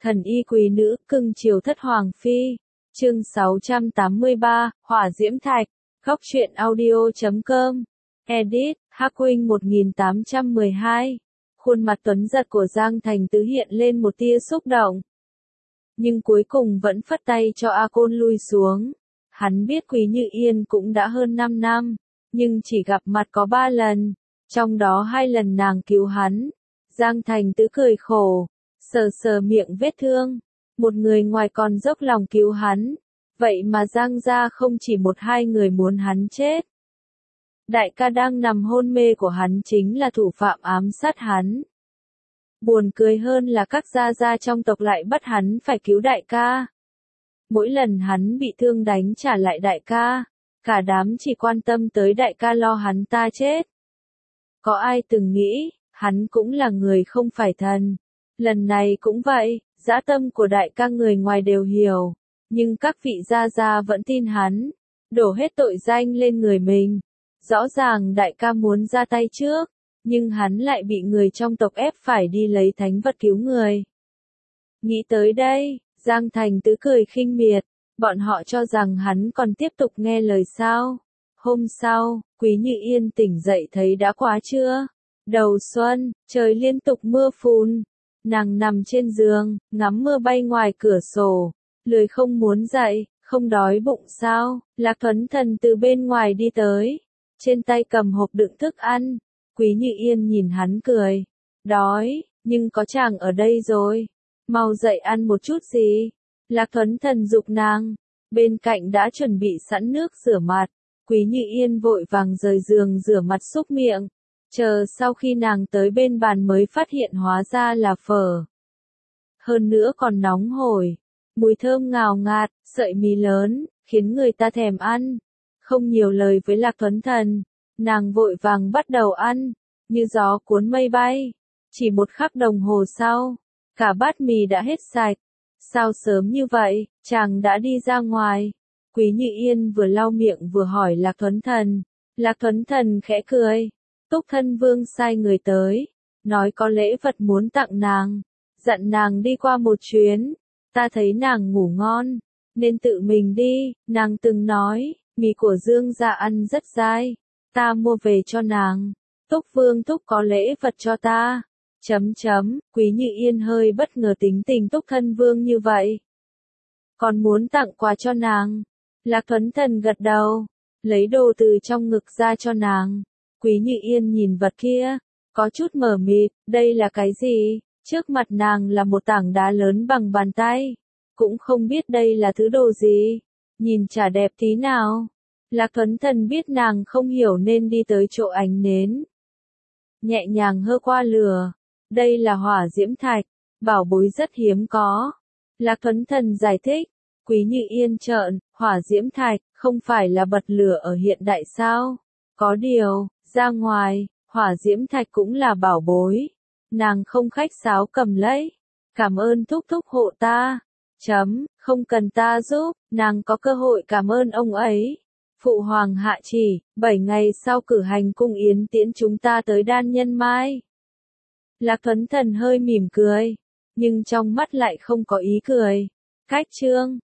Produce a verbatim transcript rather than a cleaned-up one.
Thần y quý nữ, cưng chiều thất hoàng phi. Chương sáu trăm tám mươi ba, Hỏa Diễm Thạch. Góc truyện audio chấm com. Edit, Hắc Huynh một nghìn tám trăm mười hai. Khuôn mặt tuấn giật của Giang Thành Tứ hiện lên một tia xúc động. Nhưng cuối cùng vẫn phất tay cho A Côn lui xuống. Hắn biết Quý Như Yên cũng đã hơn năm năm, nhưng chỉ gặp mặt có ba lần, trong đó hai lần nàng cứu hắn. Giang Thành Tứ cười khổ, sờ sờ miệng vết thương. Một người ngoài còn dốc lòng cứu hắn, vậy mà Giang gia không chỉ một hai người muốn hắn chết. Đại ca đang nằm hôn mê của hắn chính là thủ phạm ám sát hắn. Buồn cười hơn là các gia gia trong tộc lại bắt hắn phải cứu đại ca. Mỗi lần hắn bị thương đánh trả lại đại ca, cả đám chỉ quan tâm tới đại ca lo hắn ta chết. Có ai từng nghĩ, hắn cũng là người không phải thần. Lần này cũng vậy, dã tâm của đại ca người ngoài đều hiểu, nhưng các vị gia gia vẫn tin hắn, đổ hết tội danh lên người mình. Rõ ràng đại ca muốn ra tay trước, nhưng hắn lại bị người trong tộc ép phải đi lấy thánh vật cứu người. Nghĩ tới đây, Giang Thành Tứ cười khinh miệt, bọn họ cho rằng hắn còn tiếp tục nghe lời sao. Hôm sau, Quý Như Yên tỉnh dậy thấy đã quá trưa. Đầu xuân, trời liên tục mưa phùn. Nàng nằm trên giường, ngắm mưa bay ngoài cửa sổ, lười không muốn dậy, không đói bụng sao. Lạc Thuấn Thần từ bên ngoài đi tới, trên tay cầm hộp đựng thức ăn. Quý Như Yên nhìn hắn cười, đói, nhưng có chàng ở đây rồi, mau dậy ăn một chút gì. Lạc Thuấn Thần giục nàng, bên cạnh đã chuẩn bị sẵn nước rửa mặt. Quý Như Yên vội vàng rời giường rửa mặt súc miệng, chờ sau khi nàng tới bên bàn mới phát hiện hóa ra là phở. Hơn nữa còn nóng hổi, mùi thơm ngào ngạt, sợi mì lớn, khiến người ta thèm ăn. Không nhiều lời với Lạc Thuấn Thần, nàng vội vàng bắt đầu ăn, như gió cuốn mây bay. Chỉ một khắc đồng hồ sau, cả bát mì đã hết sạch. Sao sớm như vậy, chàng đã đi ra ngoài? Quý Như Yên vừa lau miệng vừa hỏi Lạc Thuấn Thần. Lạc Thuấn Thần khẽ cười. Túc Thân Vương sai người tới, nói có lễ vật muốn tặng nàng, dặn nàng đi qua một chuyến. Ta thấy nàng ngủ ngon, nên tự mình đi. Nàng từng nói, mì của Dương gia ăn rất dai, ta mua về cho nàng. Túc Vương thúc có lễ vật cho ta. Chấm chấm, Quý Như Yên hơi bất ngờ tính tình Túc Thân Vương như vậy. Còn muốn tặng quà cho nàng. Lạc Thuấn Thần gật đầu, lấy đồ từ trong ngực ra cho nàng. Quý Như Yên nhìn vật kia, có chút mờ mịt, đây là cái gì? Trước mặt nàng là một tảng đá lớn bằng bàn tay, cũng không biết đây là thứ đồ gì, nhìn chả đẹp tí nào. Lạc Thuấn Thần biết nàng không hiểu nên đi tới chỗ ánh nến, nhẹ nhàng hơ qua lửa. Đây là hỏa diễm thạch, bảo bối rất hiếm có. Lạc Thuấn Thần giải thích. Quý Như Yên trợn, hỏa diễm thạch, không phải là bật lửa ở hiện đại sao? Có điều, ra ngoài, hỏa diễm thạch cũng là bảo bối. Nàng không khách sáo cầm lấy. Cảm ơn thúc thúc hộ ta. Chấm, không cần ta giúp, nàng có cơ hội cảm ơn ông ấy. Phụ hoàng hạ chỉ, bảy ngày sau cử hành cung yến tiễn chúng ta tới Đan Nhân Mai. Lạc Thuấn Thần hơi mỉm cười, nhưng trong mắt lại không có ý cười. Cách chương